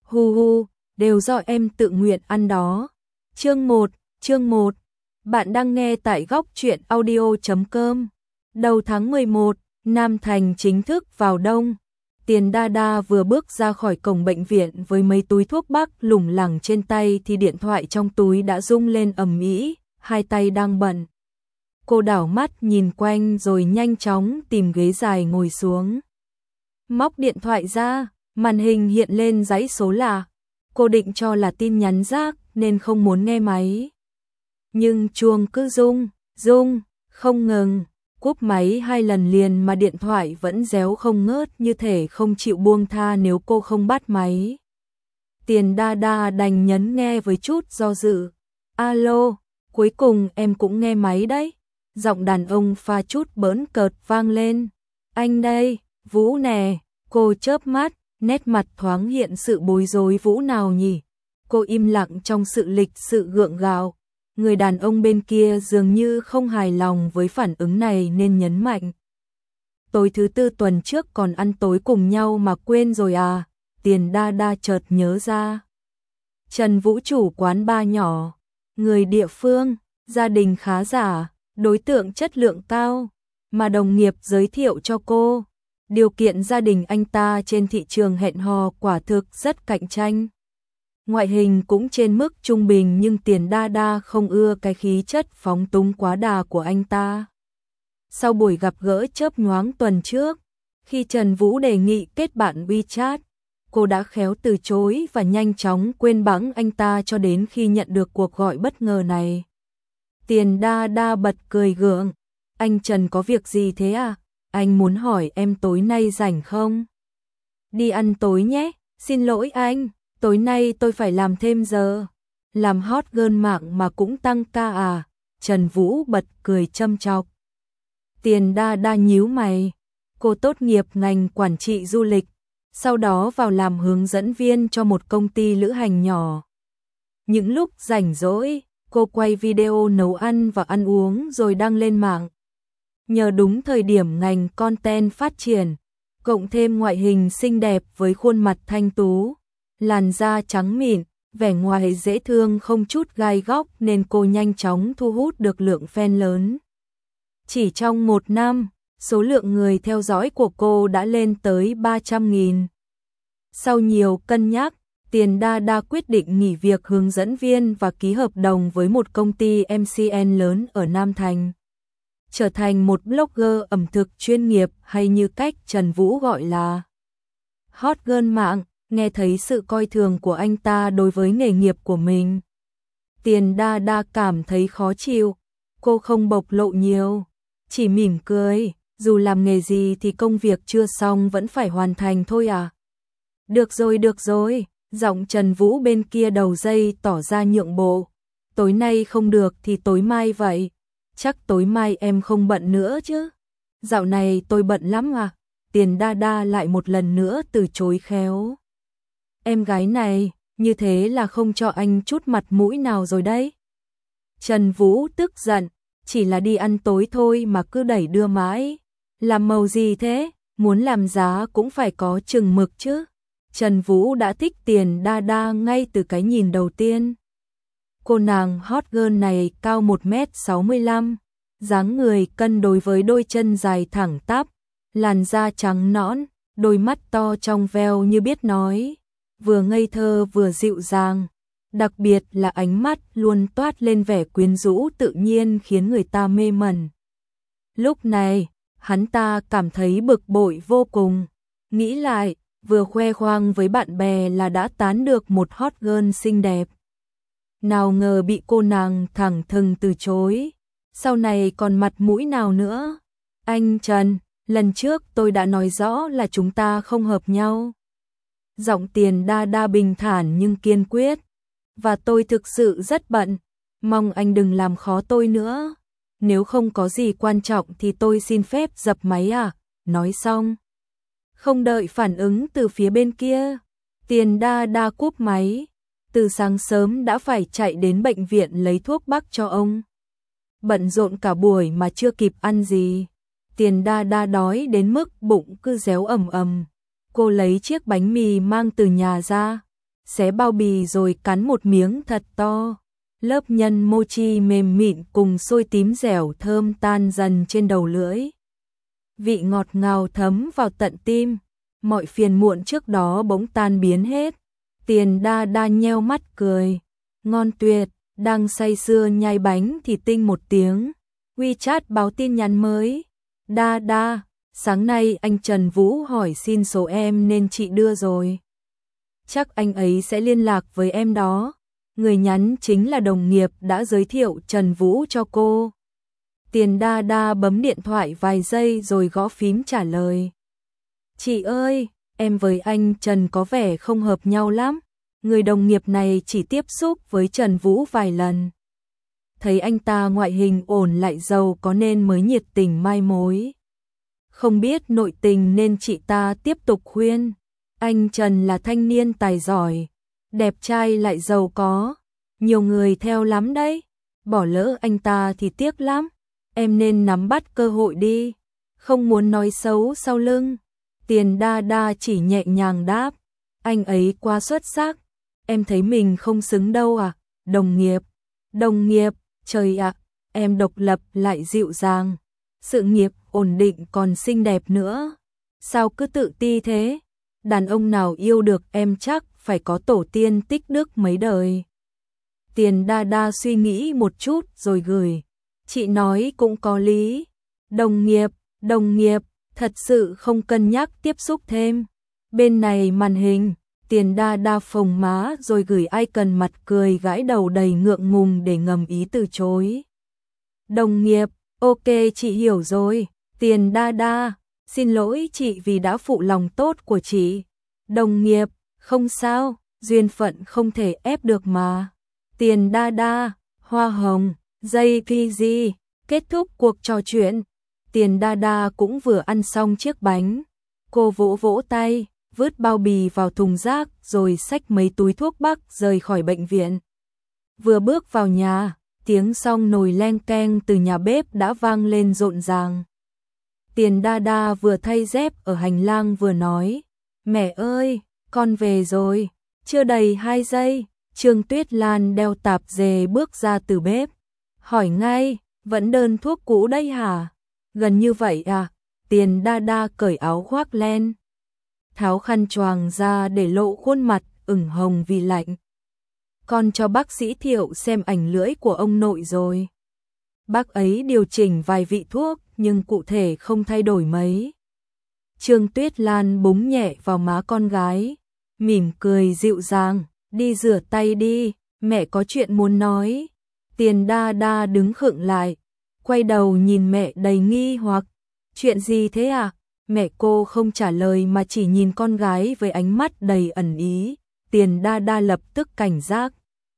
Hu hu, đều do em tự nguyện ăn đó. Chương 1, bạn đang nghe tại góc truyện audio.com. Đầu tháng 11, Nam Thành chính thức vào đông. Tiền Đa Đa vừa bước ra khỏi cổng bệnh viện với mấy túi thuốc bắc lủng lẳng trên tay thì điện thoại trong túi đã rung lên ầm ĩ, hai tay đang bận. Cô đảo mắt nhìn quanh rồi nhanh chóng tìm ghế dài ngồi xuống. Móc điện thoại ra, màn hình hiện lên dãy số lạ. Cô định cho là tin nhắn rác nên không muốn nghe máy. Nhưng chuông cứ rung, không ngừng. Cúp máy 2 lần liền mà điện thoại vẫn réo không ngớt, như thể không chịu buông tha nếu cô không bắt máy. Tiền Đa Đa đành nhấn nghe với chút do dự. Alo, cuối cùng em cũng nghe máy đấy. Giọng đàn ông pha chút bỡn cợt vang lên. Anh đây, Vũ nè. Cô chớp mắt, nét mặt thoáng hiện sự bối rối. Vũ nào nhỉ? Cô im lặng trong sự lịch sự gượng gạo. Người đàn ông bên kia dường như không hài lòng với phản ứng này nên nhấn mạnh. Tối thứ tư tuần trước còn ăn tối cùng nhau mà quên rồi à? Tiền Đa Đa chợt nhớ ra. Trần Vũ chủ quán bar nhỏ, người địa phương, gia đình khá giả, đối tượng chất lượng cao, mà đồng nghiệp giới thiệu cho cô. Điều kiện gia đình anh ta trên thị trường hẹn hò quả thực rất cạnh tranh. Ngoại hình cũng trên mức trung bình nhưng Tiền Đa Đa không ưa cái khí chất phóng túng quá đà của anh ta. Sau buổi gặp gỡ chớp nhoáng tuần trước, khi Trần Vũ đề nghị kết bạn WeChat, cô đã khéo từ chối và nhanh chóng quên bẵng anh ta cho đến khi nhận được cuộc gọi bất ngờ này. Tiền Đa Đa bật cười gượng. Anh Trần có việc gì thế à? Anh muốn hỏi em tối nay rảnh không? Đi ăn tối nhé. Xin lỗi anh, tối nay tôi phải làm thêm giờ. Làm hot girl mạng mà cũng tăng ca à? Trần Vũ bật cười châm chọc. Tiền Đa Đa nhíu mày. Cô tốt nghiệp ngành quản trị du lịch, sau đó vào làm hướng dẫn viên cho một công ty lữ hành nhỏ. Những lúc rảnh rỗi, cô quay video nấu ăn và ăn uống rồi đăng lên mạng. Nhờ đúng thời điểm ngành content phát triển, cộng thêm ngoại hình xinh đẹp với khuôn mặt thanh tú, làn da trắng mịn, vẻ ngoài dễ thương không chút gai góc nên cô nhanh chóng thu hút được lượng fan lớn. Chỉ trong 1 năm, số lượng người theo dõi của cô đã lên tới 300.000. Sau nhiều cân nhắc, Tiền Đa Đa quyết định nghỉ việc hướng dẫn viên và ký hợp đồng với một công ty MCN lớn ở Nam Thành. Trở thành một blogger ẩm thực chuyên nghiệp, hay như cách Trần Vũ gọi là hot girl mạng. Nghe thấy sự coi thường của anh ta đối với nghề nghiệp của mình, Tiền Đa Đa cảm thấy khó chịu. Cô không bộc lộ nhiều, chỉ mỉm cười. Dù làm nghề gì thì công việc chưa xong vẫn phải hoàn thành thôi à. Được rồi. Giọng Trần Vũ bên kia đầu dây tỏ ra nhượng bộ. Tối nay không được thì tối mai vậy. Chắc tối mai em không bận nữa chứ? Dạo này tôi bận lắm à? Tiền Đa Đa lại một lần nữa từ chối khéo. Em gái này, như thế là không cho anh chút mặt mũi nào rồi đấy. Trần Vũ tức giận, chỉ là đi ăn tối thôi mà cứ đẩy đưa mãi. Làm màu gì thế? Muốn làm giá cũng phải có chừng mực chứ. Trần Vũ đã thích Tiền Đa Đa ngay từ cái nhìn đầu tiên. Cô nàng hot girl này cao 1m65, dáng người cân đối với đôi chân dài thẳng tắp, làn da trắng nõn, đôi mắt to trong veo như biết nói, vừa ngây thơ vừa dịu dàng, đặc biệt là ánh mắt luôn toát lên vẻ quyến rũ tự nhiên khiến người ta mê mẩn. Lúc này, hắn ta cảm thấy bực bội vô cùng, nghĩ lại, vừa khoe khoang với bạn bè là đã tán được một hot girl xinh đẹp. Nào ngờ bị cô nàng thẳng thừng từ chối, sau này còn mặt mũi nào nữa. Anh Trần, lần trước tôi đã nói rõ là chúng ta không hợp nhau. Giọng Tiền Đa Đa bình thản nhưng kiên quyết. Và tôi thực sự rất bận, mong anh đừng làm khó tôi nữa. Nếu không có gì quan trọng thì tôi xin phép dập máy à. Nói xong, không đợi phản ứng từ phía bên kia, Tiền Đa Đa cúp máy. Từ sáng sớm đã phải chạy đến bệnh viện lấy thuốc bắc cho ông. Bận rộn cả buổi mà chưa kịp ăn gì. Tiền Đa Đa đói đến mức bụng cứ réo ầm ầm. Cô lấy chiếc bánh mì mang từ nhà ra, xé bao bì rồi cắn một miếng thật to. Lớp nhân mochi mềm mịn cùng xôi tím dẻo thơm tan dần trên đầu lưỡi. Vị ngọt ngào thấm vào tận tim, mọi phiền muộn trước đó bỗng tan biến hết. Tiền Đa Đa nheo mắt cười, ngon tuyệt, đang say sưa nhai bánh thì tinh một tiếng. WeChat báo tin nhắn mới. Đa Đa, sáng nay anh Trần Vũ hỏi xin số em nên chị đưa rồi. Chắc anh ấy sẽ liên lạc với em đó. Người nhắn chính là đồng nghiệp đã giới thiệu Trần Vũ cho cô. Tiền Đa Đa bấm điện thoại vài giây rồi gõ phím trả lời. Chị ơi, em với anh Trần có vẻ không hợp nhau lắm. Người đồng nghiệp này chỉ tiếp xúc với Trần Vũ vài lần. Thấy anh ta ngoại hình ổn lại giàu có nên mới nhiệt tình mai mối. Không biết nội tình nên chị ta tiếp tục khuyên. Anh Trần là thanh niên tài giỏi, đẹp trai lại giàu có, nhiều người theo lắm đấy. Bỏ lỡ anh ta thì tiếc lắm. Em nên nắm bắt cơ hội đi, không muốn nói xấu sau lưng. Tiền Đa Đa chỉ nhẹ nhàng đáp, anh ấy quá xuất sắc, em thấy mình không xứng đâu à. Đồng nghiệp, trời ạ, em độc lập lại dịu dàng, sự nghiệp ổn định còn xinh đẹp nữa. Sao cứ tự ti thế? Đàn ông nào yêu được em chắc phải có tổ tiên tích đức mấy đời. Tiền Đa Đa suy nghĩ một chút rồi gửi. Chị nói cũng có lý. Đồng nghiệp, thật sự không cân nhắc tiếp xúc thêm. Bên này màn hình, Tiền Đa Đa phồng má rồi gửi icon mặt cười gãi đầu đầy ngượng ngùng để ngầm ý từ chối. Đồng nghiệp, ok chị hiểu rồi. Tiền Đa Đa, xin lỗi chị vì đã phụ lòng tốt của chị. Đồng nghiệp, không sao, duyên phận không thể ép được mà. Tiền Đa Đa, hoa hồng, JPG, kết thúc cuộc trò chuyện. Tiền Đa Đa cũng vừa ăn xong chiếc bánh. Cô vỗ vỗ tay, vứt bao bì vào thùng rác rồi xách mấy túi thuốc bắc rời khỏi bệnh viện. Vừa bước vào nhà, tiếng xong nồi leng keng từ nhà bếp đã vang lên rộn ràng. Tiền Đa Đa vừa thay dép ở hành lang vừa nói, mẹ ơi, con về rồi. Chưa đầy 2 giây, Trương Tuyết Lan đeo tạp dề bước ra từ bếp. Hỏi ngay, vẫn đơn thuốc cũ đây hả? Gần như vậy à? Tiền Đa Đa cởi áo khoác len, tháo khăn choàng ra để lộ khuôn mặt ửng hồng vì lạnh. Con cho bác sĩ Thiệu xem ảnh lưỡi của ông nội rồi. Bác ấy điều chỉnh vài vị thuốc nhưng cụ thể không thay đổi mấy. Trương Tuyết Lan búng nhẹ vào má con gái, mỉm cười dịu dàng, đi rửa tay đi, mẹ có chuyện muốn nói. Tiền Đa Đa đứng khựng lại, quay đầu nhìn mẹ đầy nghi hoặc. Chuyện gì thế à? Mẹ cô không trả lời mà chỉ nhìn con gái với ánh mắt đầy ẩn ý. Tiền Đa Đa lập tức cảnh giác.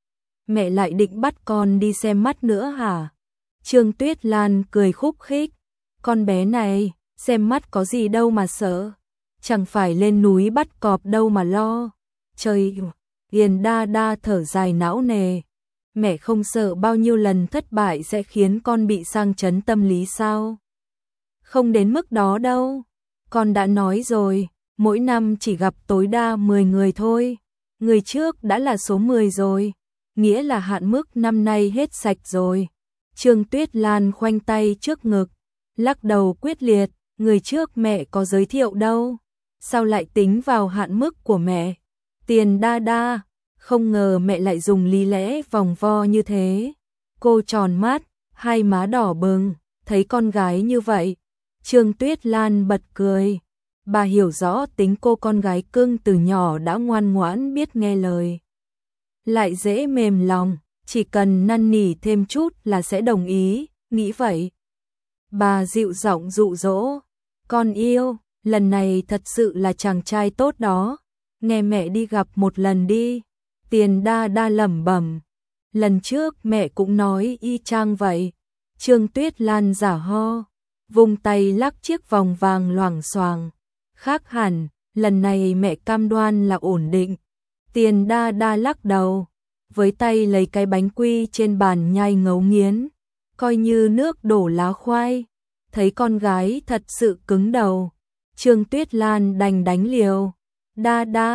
Mẹ lại định bắt con đi xem mắt nữa hả? Trương Tuyết Lan cười khúc khích. Con bé này, xem mắt có gì đâu mà sợ. Chẳng phải lên núi bắt cọp đâu mà lo. Trời, Tiền Đa Đa thở dài não nề. Mẹ không sợ bao nhiêu lần thất bại sẽ khiến con bị sang chấn tâm lý sao? Không đến mức đó đâu. Con đã nói rồi, mỗi năm chỉ gặp tối đa 10 người thôi. Người trước đã là số 10 rồi, nghĩa là hạn mức năm nay hết sạch rồi. Trương Tuyết Lan khoanh tay trước ngực, lắc đầu quyết liệt, người trước mẹ có giới thiệu đâu. Sao lại tính vào hạn mức của mẹ? Tiền Đa Đa, không ngờ mẹ lại dùng lý lẽ vòng vo như thế. Cô tròn mắt, hai má đỏ bừng, thấy con gái như vậy. Trương Tuyết Lan bật cười. Bà hiểu rõ tính cô con gái cưng từ nhỏ đã ngoan ngoãn biết nghe lời. Lại dễ mềm lòng, chỉ cần năn nỉ thêm chút là sẽ đồng ý, nghĩ vậy. Bà dịu giọng dụ dỗ. Con yêu, lần này thật sự là chàng trai tốt đó. Nghe mẹ đi gặp một lần đi. Tiền Đa Đa lẩm bẩm. Lần trước mẹ cũng nói y chang vậy. Trương Tuyết Lan giả ho, vung tay lắc chiếc vòng vàng loảng xoảng. Khác hẳn, lần này mẹ cam đoan là ổn định. Tiền Đa Đa lắc đầu, với tay lấy cái bánh quy trên bàn nhai ngấu nghiến, coi như nước đổ lá khoai. Thấy con gái thật sự cứng đầu, Trương Tuyết Lan đành đánh liều. Đa Đa,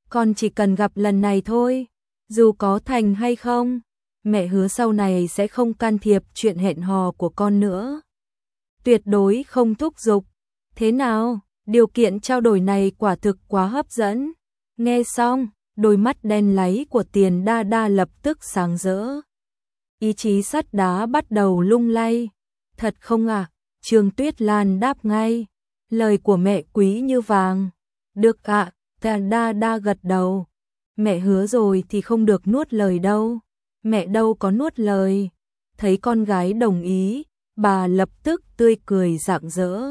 con chỉ cần gặp lần này thôi, dù có thành hay không, mẹ hứa sau này sẽ không can thiệp chuyện hẹn hò của con nữa. Tuyệt đối không thúc giục. Thế nào, điều kiện trao đổi này quả thực quá hấp dẫn. Nghe xong, đôi mắt đen láy của Tiền Đa Đa lập tức sáng rỡ. Ý chí sắt đá bắt đầu lung lay. Thật không ạ? Trương Tuyết Lan đáp ngay. Lời của mẹ quý như vàng. Được ạ, Tiền Đa Đa gật đầu. Mẹ hứa rồi thì không được nuốt lời đâu. Mẹ đâu có nuốt lời. Thấy con gái đồng ý, bà lập tức tươi cười rạng rỡ.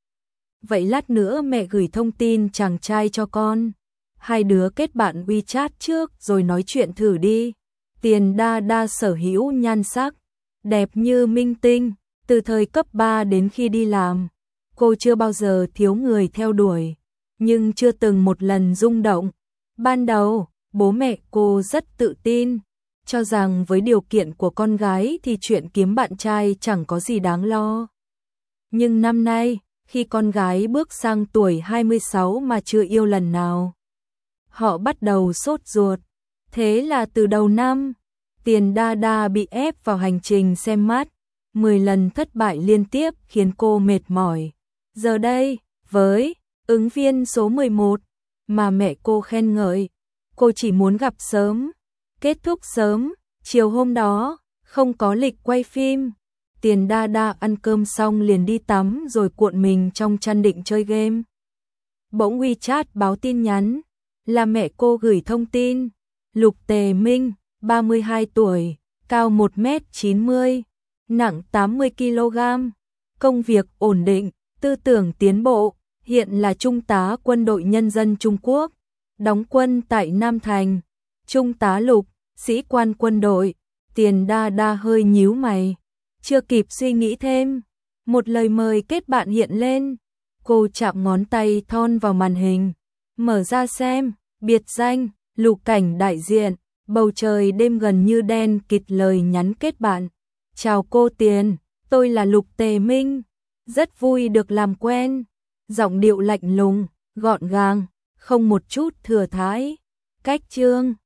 Vậy lát nữa mẹ gửi thông tin chàng trai cho con. Hai đứa kết bạn WeChat trước rồi nói chuyện thử đi. Tiền Đa Đa sở hữu nhan sắc đẹp như minh tinh, từ thời cấp 3 đến khi đi làm, cô chưa bao giờ thiếu người theo đuổi, nhưng chưa từng một lần rung động. Ban đầu, bố mẹ cô rất tự tin, cho rằng với điều kiện của con gái thì chuyện kiếm bạn trai chẳng có gì đáng lo. Nhưng năm nay, khi con gái bước sang tuổi 26 mà chưa yêu lần nào, họ bắt đầu sốt ruột. Thế là từ đầu năm, Tiền Đa Đa bị ép vào hành trình xem mắt, 10 lần thất bại liên tiếp khiến cô mệt mỏi. Giờ đây, với ứng viên số 11 mà mẹ cô khen ngợi, cô chỉ muốn gặp sớm, kết thúc sớm. Chiều hôm đó, không có lịch quay phim. Tiền Đa Đa ăn cơm xong liền đi tắm rồi cuộn mình trong chăn định chơi game. Bỗng WeChat báo tin nhắn, là mẹ cô gửi thông tin. Lục Tề Minh, 32 tuổi, cao 1m90, nặng 80 kg, công việc ổn định, tư tưởng tiến bộ, hiện là trung tá quân đội nhân dân Trung Quốc, đóng quân tại Nam Thành. Trung tá Lục, sĩ quan quân đội. Tiền Đa Đa hơi nhíu mày, chưa kịp suy nghĩ thêm, một lời mời kết bạn hiện lên. Cô chạm ngón tay thon vào màn hình, mở ra xem, biệt danh, Lục Cảnh đại diện, bầu trời đêm gần như đen kịt. Lời nhắn kết bạn. Chào cô Tiền, tôi là Lục Tề Minh, rất vui được làm quen. Giọng điệu lạnh lùng, gọn gàng, không một chút thừa thãi. Cách chương